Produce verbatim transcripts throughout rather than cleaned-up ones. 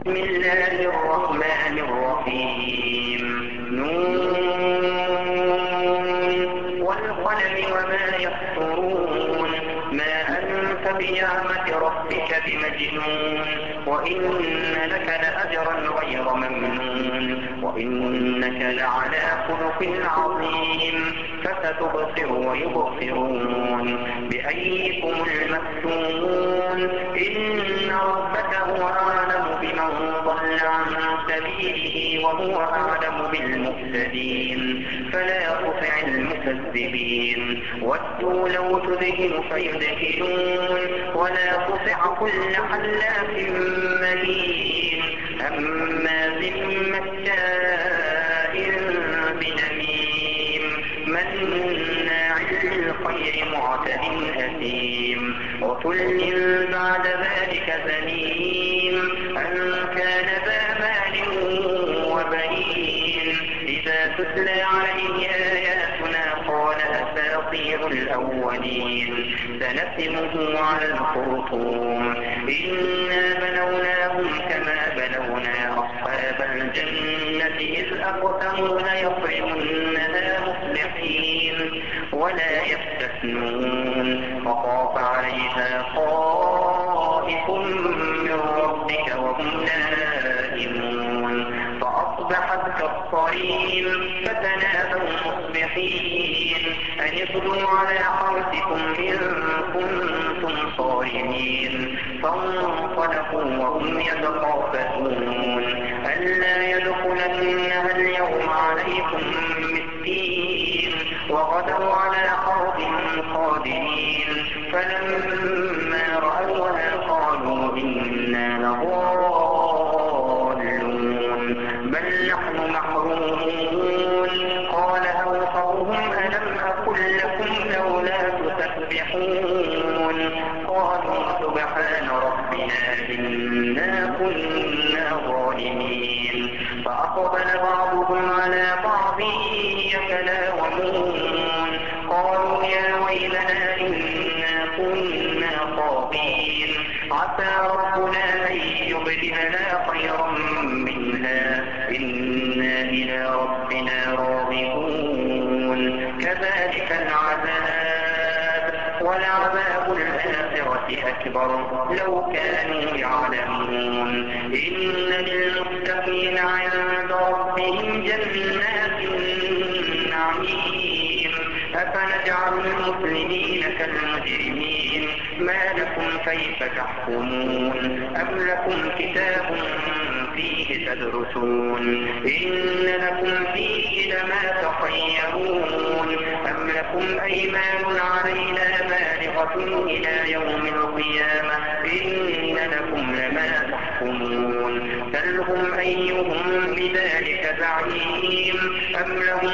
بسم الله الرحمن الرحيم نون والقلم وما يسطرون ما أنت بنعمة ربك بمجنون وإن لك لأجرا غير ممنون وإنك لعلى خلق عظيم فستبصر ويبصرون بأيكم المفتون إن ربك هو أعلم بمن ضل عن سبيله وهو أعلم بالمهتدين فلا تطع المكذبين ودوا لو تدهن فيدهنون ولا تطع كل حلاف مهين هماز مشاء بنميم مناع للخير معتد أثيم عتل بعد ذلك زنيم أن كان ذا مال وبنين إذا تتلى عليه آياتنا قال أساطير الأولين سنسمه على الخرطوم إنا بلوناهم كما بلونا أصحاب الجنة إذ أقسموا ليصرمنها مصبحين ولا يستثنون وطاف عليها طائف من ربك وهم نائمون فأصبحت كالصريم فتنادوا مصبحين أن اغدوا على حرثكم إن كنتم صارمين فانطلقوا وهم يتخافتون ألا يدخلنها اليوم عليكم مسكين وغدوا على حرد قادرين فلما رأوها قالوا إنا لضالون بل نحن محرومون قال أوصوهم ألم أقل لكم لولا تسبحون قالوا سبحان ربنا إنا كنا ظالمين فأقبل بعضهم على بعض يتلاومون قالوا يا ويلنا إنا كنا طاغين عسى ربنا أن يبدلنا خيرا منها إنا إلى ربنا راغبون كذلك العذاب ولعذاب الآخرة أكبر لو كانوا يعلمون إن للمتقين عند ربهم جنات النعيم أفنجعل المسلمين كالمجرمين ما لكم كيف تحكمون أم لكم كتاب فيه تدرسون إن لكم فيه لما تخيرون أم لكم أيمان علينا بالغة إلى يوم القيامة إن لكم لما تحكمون سلهم أيهم بذلك زعيم أم لهم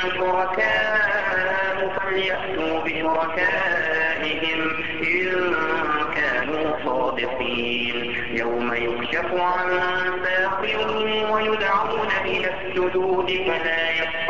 شركاء فليأتوا بشركائهم إن كانوا صادقين يوم يكشف عن ساق ويدعون إلى السجود فلا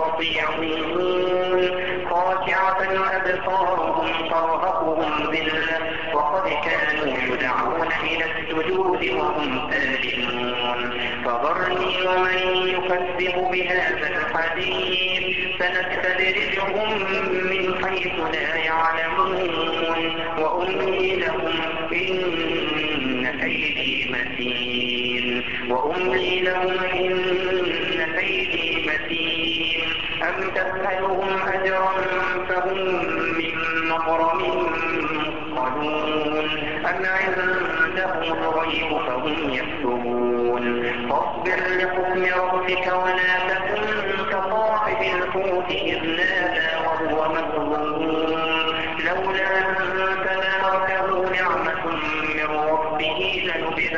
يستطيعون خاشعة أبصارهم ترهقهم ذلة وقد كانوا يدعون إلى السجود وهم سالمون فذرني ومن يكذب بهذا الحديث سنستدرجهم من حيث لا يعلمون وأملي لهم إن كيدي متين وأملي لهم إن كيدي متين أم تسألهم أجرا فهم من مغرم مثقلون أم عندهم الغيب فهم يكتبون فاصبر لحكم ربك ولا تكن كصاحب الحوت إذ نادى وهو مكظوم لولا أن تداركه نعمة من ربه لنبذ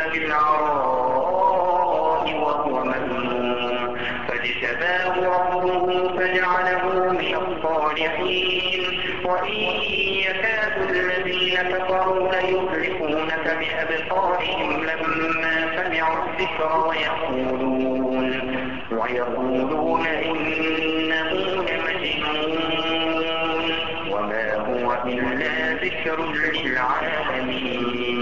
بالعراء وهو مذموم فاجتباه ربه فجعله من الصالحين وإن يكاد الذين كفروا ليزلقونك بأبصارهم لما سمعوا الذكر ويقولون ويقولون إنه لمجنون وما هو إلا ذكر للعالمين